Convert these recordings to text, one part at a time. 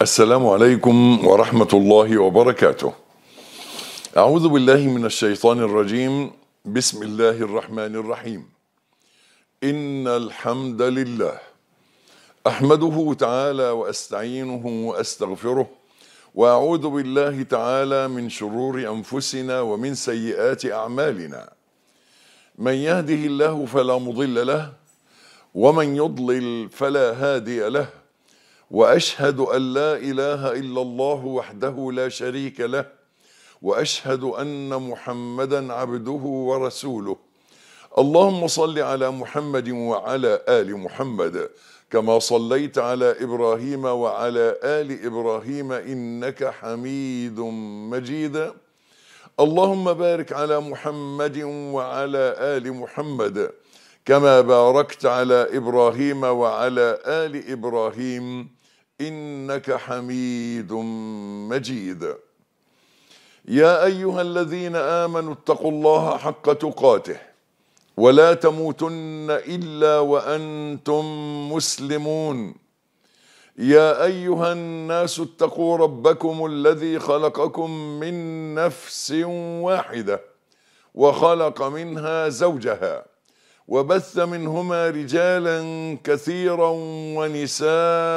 السلام عليكم ورحمة الله وبركاته. أعوذ بالله من الشيطان الرجيم. بسم الله الرحمن الرحيم. إن الحمد لله أحمده تعالى وأستعينه وأستغفره، وأعوذ بالله تعالى من شرور أنفسنا ومن سيئات أعمالنا. من يهده الله فلا مضل له، ومن يضلل فلا هادي له، وأشهد أن لا إله إلا الله وحده لا شريك له، وأشهد أن محمدا عبده ورسوله. اللهم صل على محمد وعلى آل محمد كما صليت على إبراهيم وعلى آل إبراهيم إنك حميد مجيد. اللهم بارك على محمد وعلى آل محمد كما باركت على إبراهيم وعلى آل إبراهيم إنك حميد مجيد. يا أيها الذين آمنوا اتقوا الله حق تقاته ولا تموتن إلا وأنتم مسلمون. يا أيها الناس اتقوا ربكم الذي خلقكم من نفس واحدة وخلق منها زوجها وبث منهما رجالا كثيرا ونساء،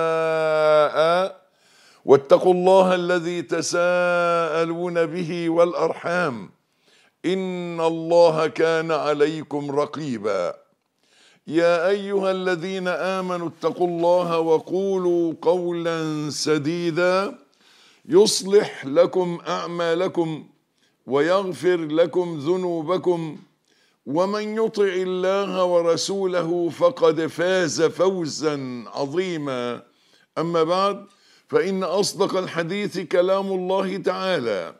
واتقوا الله الذي تساءلون به والأرحام إن الله كان عليكم رقيبا. يا أيها الذين آمنوا اتقوا الله وقولوا قولا سديدا يصلح لكم أعمالكم ويغفر لكم ذنوبكم، ومن يطع الله ورسوله فقد فاز فوزا عظيما. أما بعد، فإن أصدق الحديث كلام الله تعالى،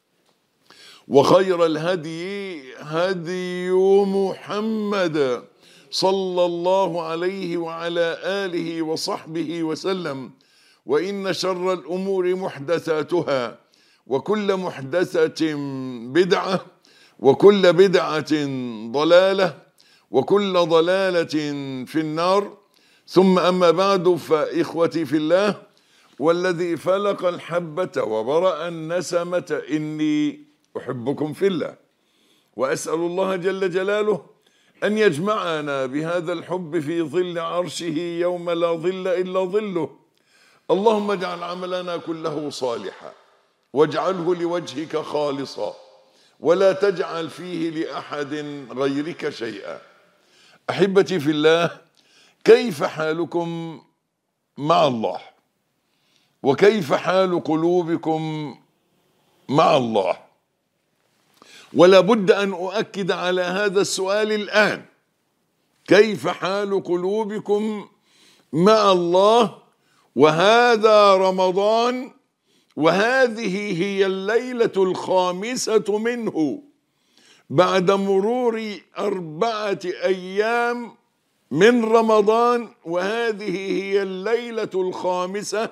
وخير الهدي هدي محمد صلى الله عليه وعلى آله وصحبه وسلم، وإن شر الأمور محدثاتها، وكل محدثة بدعة، وكل بدعة ضلالة، وكل ضلالة في النار. ثم أما بعد، فإخوتي في الله، والذي فلق الحبة وبرأ النسمة إني أحبكم في الله، وأسأل الله جل جلاله أن يجمعنا بهذا الحب في ظل عرشه يوم لا ظل إلا ظله. اللهم اجعل عملنا كله صالحا، واجعله لوجهك خالصا، ولا تجعل فيه لأحد غيرك شيئا. أحبتي في الله، كيف حالكم مع الله؟ وكيف حال قلوبكم مع الله؟ ولا بد أن أؤكد على هذا السؤال الآن: كيف حال قلوبكم مع الله؟ وهذا رمضان، وهذه هي الليلة الخامسة منه، بعد مرور 4 أيام من رمضان، وهذه هي الليلة الخامسة.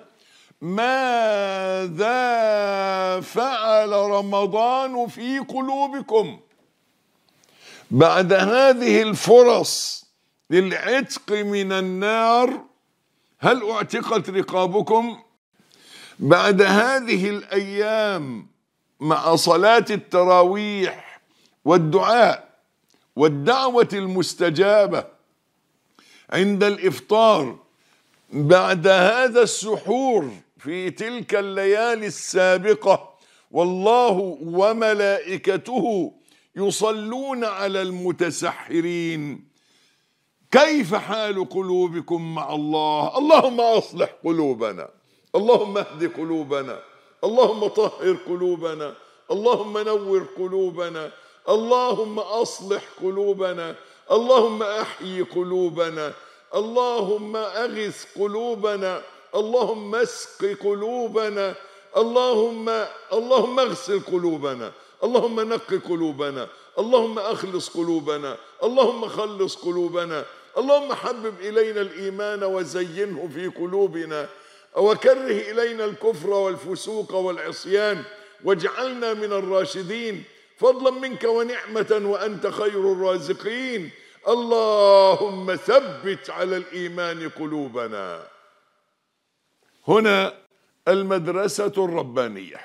ماذا فعل رمضان في قلوبكم بعد هذه الفرص للعتق من النار؟ هل اعتقت رقابكم بعد هذه الأيام مع صلاة التراويح والدعاء والدعوة المستجابة عند الإفطار، بعد هذا السحور في تلك الليالي السابقة، والله وملائكته يصلون على المتسحرين؟ كيف حال قلوبكم مع الله؟ اللهم أصلح قلوبنا، اللهم اهد قلوبنا، اللهم طهر قلوبنا، اللهم نور قلوبنا، اللهم أصلح قلوبنا، اللهم أحيي قلوبنا، اللهم أغث قلوبنا، اللهم اسق قلوبنا، اللهم اغسل قلوبنا، اللهم نق قلوبنا، اللهم أخلص قلوبنا، اللهم خلص قلوبنا، اللهم حبب إلينا الإيمان وزينه في قلوبنا، وكره إلينا الكفر والفسوق والعصيان، واجعلنا من الراشدين فضلا منك ونعمة وأنت خير الرازقين. اللهم ثبت على الإيمان قلوبنا. هنا المدرسة الربانية.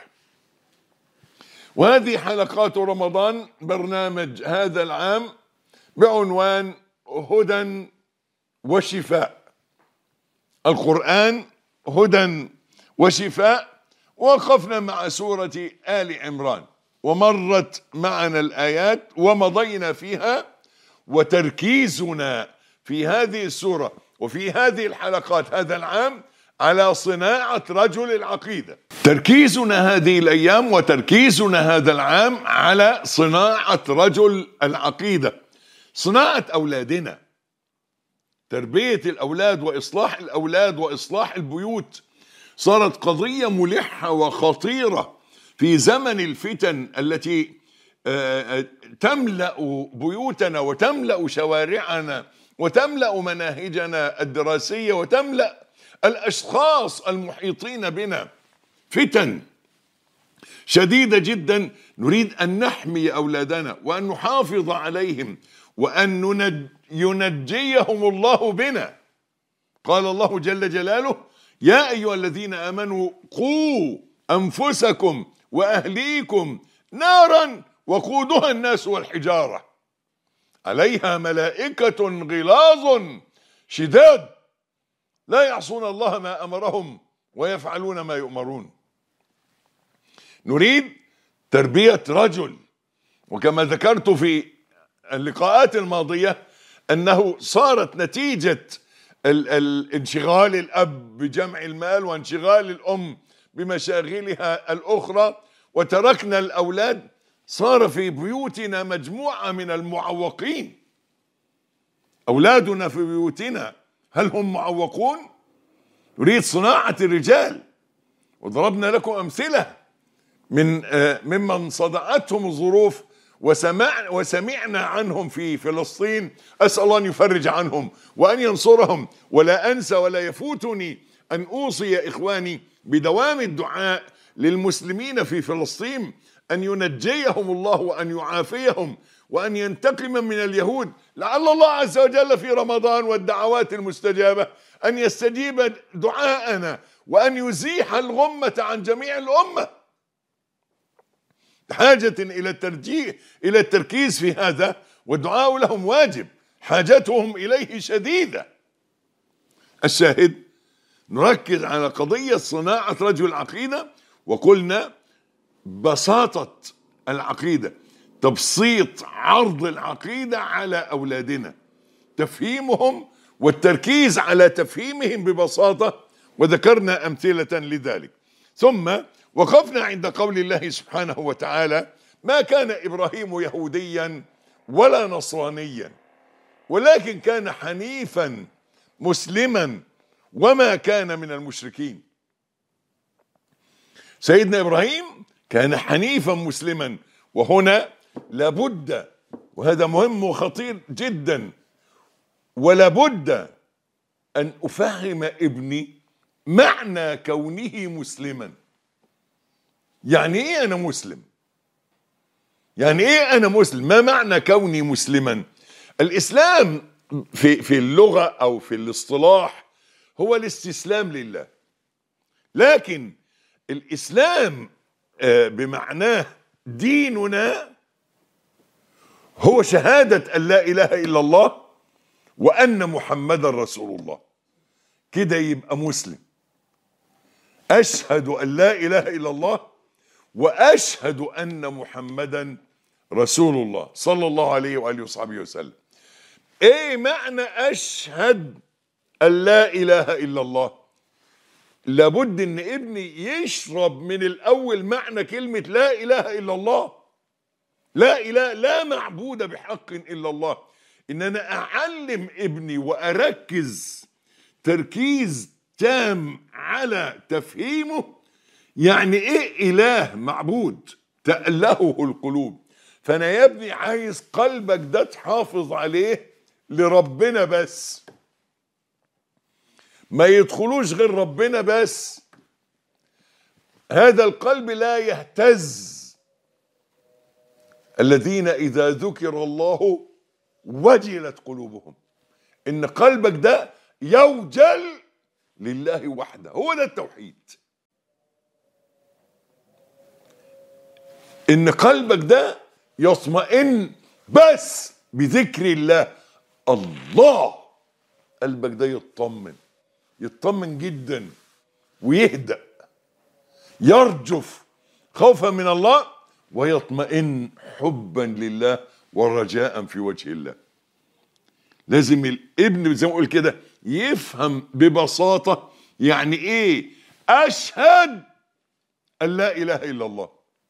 وهذه حلقات رمضان، برنامج هذا العام بعنوان هدى وشفاء. القرآن هدى وشفاء. وقفنا مع سورة آل عمران، ومرت معنا الآيات ومضينا فيها، وتركيزنا في هذه السورة وفي هذه الحلقات هذا العام على صناعة رجل العقيدة. تركيزنا هذه الأيام وتركيزنا هذا العام على صناعة رجل العقيدة، صناعة أولادنا، تربية الأولاد وإصلاح الأولاد وإصلاح البيوت. صارت قضية ملحة وخطيرة في زمن الفتن التي تملأ بيوتنا وتملأ شوارعنا وتملأ مناهجنا الدراسية وتملأ الأشخاص المحيطين بنا. فتن شديدة جدا. نريد أن نحمي أولادنا وأن نحافظ عليهم وأن ينجيهم الله بنا. قال الله جل جلاله: يا أيها الذين آمنوا قوا أنفسكم وأهليكم نارا وقودها الناس والحجارة عليها ملائكة غلاظ شداد لا يعصون الله ما أمرهم ويفعلون ما يؤمرون. نريد تربية رجل، وكما ذكرت في اللقاءات الماضية أنه صارت نتيجة انشغال الأب بجمع المال وانشغال الأم بمشاغلها الأخرى وتركنا الأولاد، صار في بيوتنا مجموعة من المعوقين. أولادنا في بيوتنا هل هم معوقون؟ نريد صناعة الرجال، وضربنا لكم أمثلة ممن صدعتهم الظروف وسمعنا عنهم في فلسطين. أسأل الله أن يفرج عنهم وأن ينصرهم. ولا أنسى ولا يفوتني أن أوصي إخواني بدوام الدعاء للمسلمين في فلسطين، أن ينجيهم الله وأن يعافيهم وأن ينتقم من اليهود. لعل الله عز وجل في رمضان والدعوات المستجابة أن يستجيب دعاءنا وأن يزيح الغمة عن جميع الأمة. حاجة إلى التركيز في هذا، والدعاء لهم واجب، حاجتهم إليه شديدة. الشاهد، نركز على قضية صناعة رجل العقيدة، وقلنا بساطة العقيدة، تبسيط عرض العقيدة على أولادنا، تفهيمهم والتركيز على تفهيمهم ببساطة، وذكرنا أمثلة لذلك. ثم وقفنا عند قول الله سبحانه وتعالى: ما كان إبراهيم يهوديا ولا نصرانيا ولكن كان حنيفا مسلما وما كان من المشركين. سيدنا إبراهيم كان حنيفا مسلما. وهنا لابد، وهذا مهم وخطير جدا، ولابد أن أفهم ابني معنى كونه مسلما. يعني إيه أنا مسلم؟ يعني إيه أنا مسلم؟ ما معنى كوني مسلما؟ الإسلام في اللغة أو في الاصطلاح هو الاستسلام لله، لكن الإسلام بمعناه ديننا هو شهادة أن لا إله إلا الله وأن محمد رسول الله. كده يبقى مسلم. أشهد أن لا إله إلا الله وأشهد أن محمدا رسول الله صلى الله عليه وآله وصحبه وسلم. إيه معنى أشهد أن لا إله إلا الله؟ لابد أن ابني يشرب من الأول معنى كلمة لا إله إلا الله. لا إله، لا معبود بحق إلا الله. إن أنا أعلم ابني وأركز تركيز تام على تفهيمه يعني إيه إله معبود تألهه القلوب. فأنا يا ابني عايز قلبك ده تحافظ عليه لربنا بس، ما يدخلوش غير ربنا بس. هذا القلب لا يهتز. الذين إذا ذكر الله وجلت قلوبهم. إن قلبك ده يوجل لله وحده، هو ده التوحيد. ان قلبك ده يطمئن بس بذكر الله. الله، قلبك ده يطمن جدا ويهدأ، يرجف خوفا من الله ويطمئن حبا لله ورجاء في وجه الله. لازم الابن زي ما اقول كده يفهم ببساطة يعني ايه اشهد ان لا اله الا الله،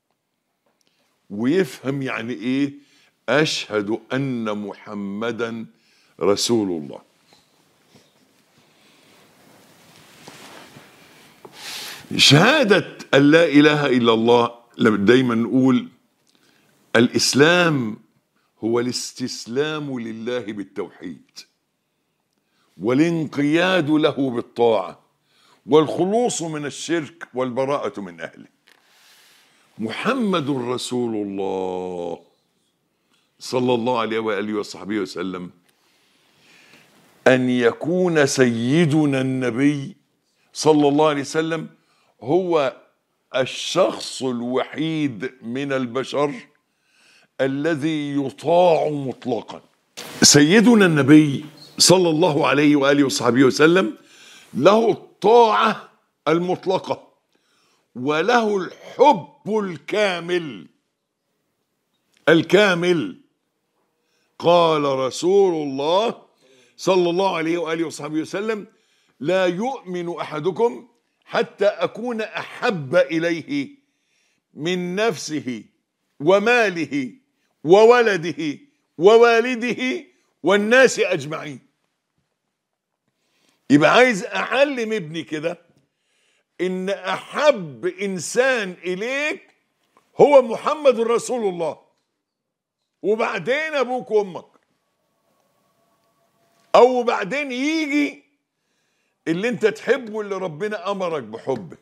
ويفهم يعني ايه اشهد ان محمدا رسول الله. شهادة ان لا اله الا الله دايما نقول الاسلام هو الاستسلام لله بالتوحيد والانقياد له بالطاعة والخلوص من الشرك والبراءة من أهله. محمد رسول الله صلى الله عليه وآله وصحبه وسلم أن يكون سيدنا النبي صلى الله عليه وسلم هو الشخص الوحيد من البشر الذي يطاع مطلقا. سيدنا النبي صلى الله عليه وآله وصحبه وسلم له الطاعة المطلقة وله الحب الكامل. قال رسول الله صلى الله عليه وآله وصحبه وسلم لا يؤمن أحدكم حتى أكون أحب إليه من نفسه وماله وولده ووالده والناس أجمعين. يبقى عايز أعلم ابني كده إن أحب إنسان إليك هو محمد رسول الله، وبعدين أبوك وأمك، أو بعدين يجي اللي أنت تحبه اللي ربنا أمرك بحبه.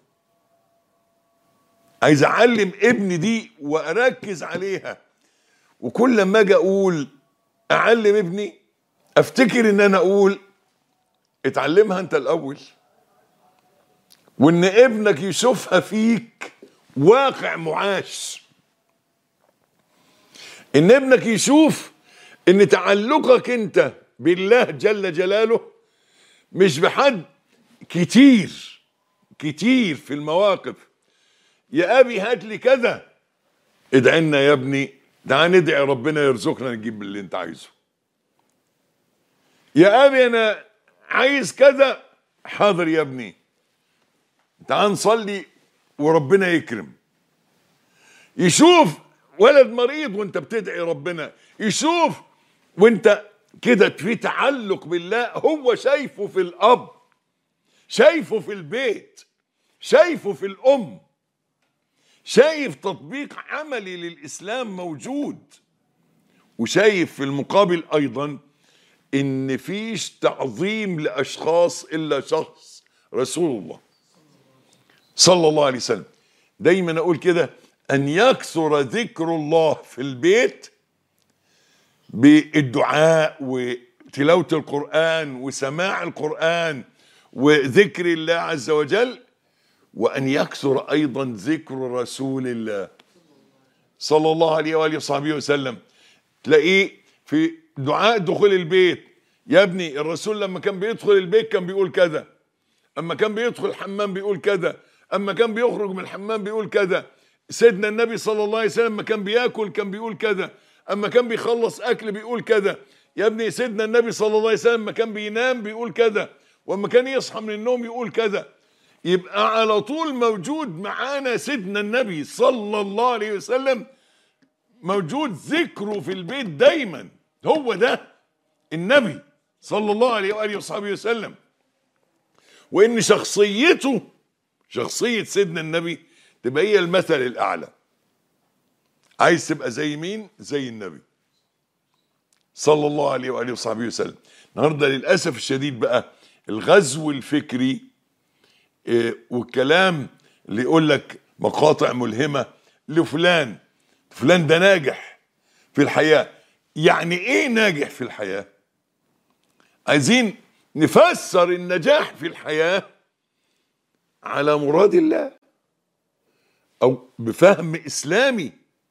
عايز أعلم ابني دي وأركز عليها، وكل ما أجي أقول أعلم ابني أفتكر إن أنا أقول اتعلمها أنت الأول، وإن ابنك يشوفها فيك واقع معاش، إن ابنك يشوف إن تعلقك أنت بالله جل جلاله مش بحد كتير في المواقف. يا أبي هات لي كذا، ادعي لنا يا ابني، تعال ندعي ربنا يرزقنا نجيب اللي أنت عايزه. يا أبي أنا عايز كذا، حاضر يا ابني، تعال نصلي وربنا يكرم. يشوف ولد مريض وانت بتدعي ربنا، يشوف وانت كده في تعلق بالله، هو شايفه في الأب، شايفه في البيت، شايفه في الأم، شايف تطبيق عملي للإسلام موجود، وشايف في المقابل أيضا إن فيش تعظيم لأشخاص إلا شخص رسول الله صلى الله عليه وسلم. دايما أقول كده أن يكثر ذكر الله في البيت بالدعاء وتلاوة القرآن وسماع القرآن وذكر الله عز وجل، وأن يكثر أيضا ذكر رسول الله صلى الله عليه وآله وصحبه وسلم. تلاقيه في دعاء دخول البيت، يا ابني الرسول لما كان بيدخل البيت كان بيقول كذا، أما كان بيدخل الحمام بيقول كذا، أما كان بيخرج من الحمام بيقول كذا. سيدنا النبي صلى الله عليه وسلم لما كان بياكل كان بيقول كذا، أما كان بيخلص أكل بيقول كذا. يا ابني سيدنا النبي صلى الله عليه وسلم لما كان بينام بيقول كذا، وأما كان يصحى من النوم يقول كذا. يبقى على طول موجود معانا سيدنا النبي صلى الله عليه وسلم، موجود ذكره في البيت دايما. هو ده النبي صلى الله عليه وآله وصحبه وسلم. وإن شخصيته، شخصية سيدنا النبي تبقى هي المثل الأعلى. عايز تبقى زي مين؟ زي النبي صلى الله عليه وآله وصحبه وسلم. النهارده للأسف الشديد بقى الغزو الفكري والكلام اللي يقول لك مقاطع ملهمة لفلان، فلان ده ناجح في الحياة. يعني ايه ناجح في الحياة؟ عايزين نفسر النجاح في الحياة على مراد الله او بفهم اسلامي.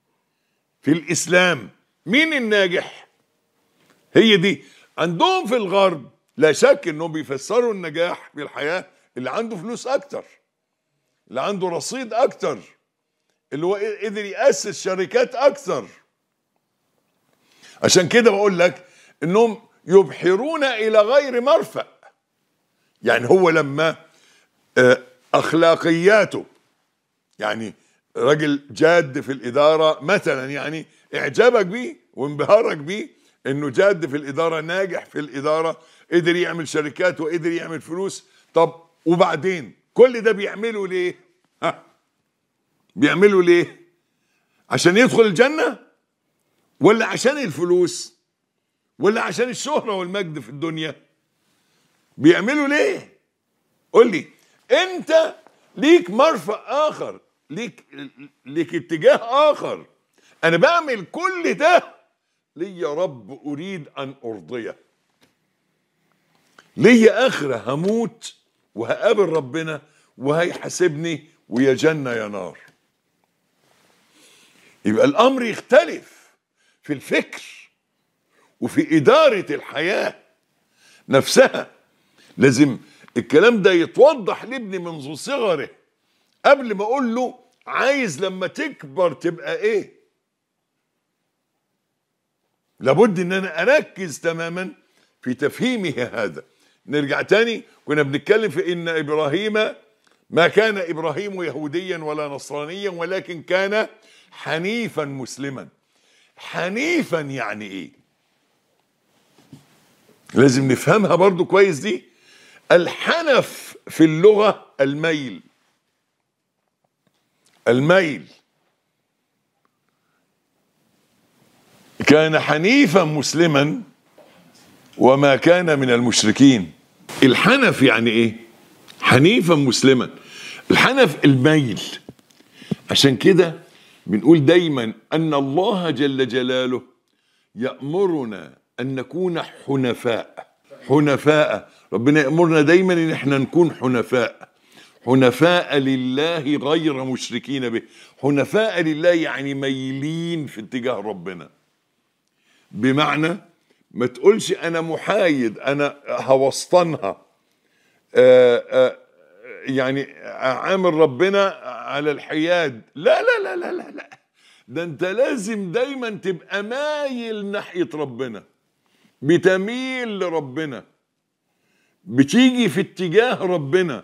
في الإسلام مين الناجح؟ هي دي. عندهم في الغرب لا شك انهم بيفسروا النجاح في الحياة اللي عنده فلوس اكتر، اللي عنده رصيد اكتر، اللي هو قدر يأسس شركات اكتر. عشان كده بقول لك انهم يبحرون الى غير مرفأ. يعني هو لما اخلاقياته، يعني راجل جاد في الاداره مثلا، يعني اعجابك بيه وانبهارك بيه انه جاد في الاداره، ناجح في الاداره، قدر يعمل شركات وقدر يعمل فلوس. طب وبعدين كل ده بيعمله ليه؟ بيعمله ليه؟ عشان يدخل الجنه؟ ولا عشان الفلوس؟ ولا عشان الشهره والمجد في الدنيا؟ بيعملوا ليه؟ قول لي. انت ليك مرفأ اخر، ليك اتجاه اخر. انا بعمل كل ده لي يا رب اريد ان ارضيه، لي اخره هموت وهقابل ربنا وهيحاسبني، ويا جنه يا نار. يبقى الامر يختلف في الفكر وفي اداره الحياه نفسها. لازم الكلام ده يتوضح لابني منذ صغره قبل ما اقول له عايز لما تكبر تبقى ايه. لابد ان انا اركز تماما في تفهيمه هذا. نرجع تاني، كنا بنتكلم في ان ابراهيم ما كان ابراهيم يهوديا ولا نصرانيا ولكن كان حنيفا مسلما. حنيفا يعني ايه؟ لازم نفهمها برضو كويس دي. الحنف في اللغة الميل. الميل. كان حنيفا مسلما وما كان من المشركين. الحنف يعني ايه؟ حنيفا مسلما. الحنف الميل. عشان كده بنقول دايما ان الله جل جلاله يأمرنا ان نكون حنفاء. حنفاء. ربنا يأمرنا دايما ان احنا نكون حنفاء. حنفاء لله غير مشركين به. حنفاء لله يعني ميلين في اتجاه ربنا. بمعنى ما تقولش انا محايد، انا هوسطنها، يعني عامل ربنا على الحياد. لا لا لا لا لا لا، ده انت لازم دايما تبقى مايل ناحية ربنا، بتميل لربنا، بتيجي في اتجاه ربنا،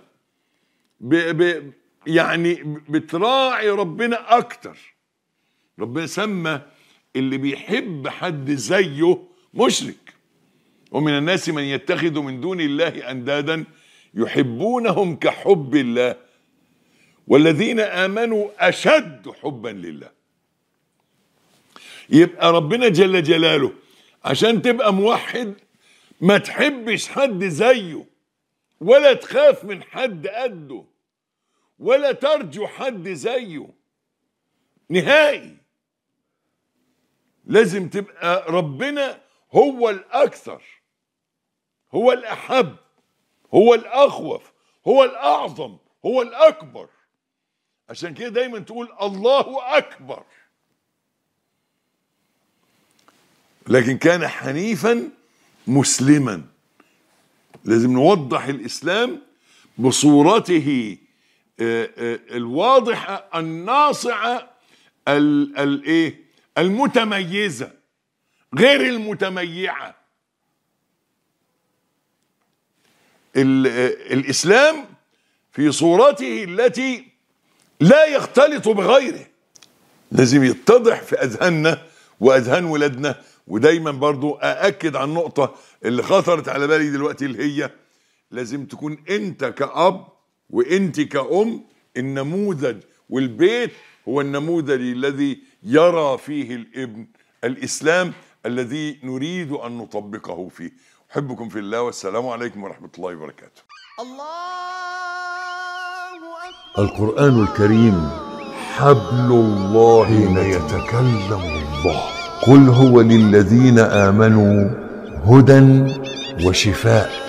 يعني بتراعي ربنا اكتر. ربنا سمى اللي بيحب حد زيه مشرك. ومن الناس من يتخذ من دون الله اندادا يحبونهم كحب الله والذين امنوا اشد حبا لله. يبقى ربنا جل جلاله عشان تبقى موحد ما تحبش حد زيه، ولا تخاف من حد قده، ولا ترجو حد زيه نهائي. لازم تبقى ربنا هو الأكثر، هو الأحب، هو الأخوف، هو الأعظم، هو الأكبر. عشان كده دايما تقول الله أكبر. لكن كان حنيفا مسلما. لازم نوضح الإسلام بصورته الواضحة الناصعة المتميزة غير المتميعة. الإسلام في صورته التي لا يختلط بغيره. لازم يتضح في أذهاننا وأذهان ولادنا. ودايما برضو أأكد على النقطة اللي خطرت على بالي دلوقتي، اللي هي لازم تكون أنت كأب وأنت كأم النموذج، والبيت هو النموذج الذي يرى فيه الابن الإسلام الذي نريد أن نطبقه فيه. أحبكم في الله، والسلام عليكم ورحمة الله وبركاته. القرآن الكريم حبل الله حين يتكلم الله. قل هو للذين آمنوا هدى وشفاء.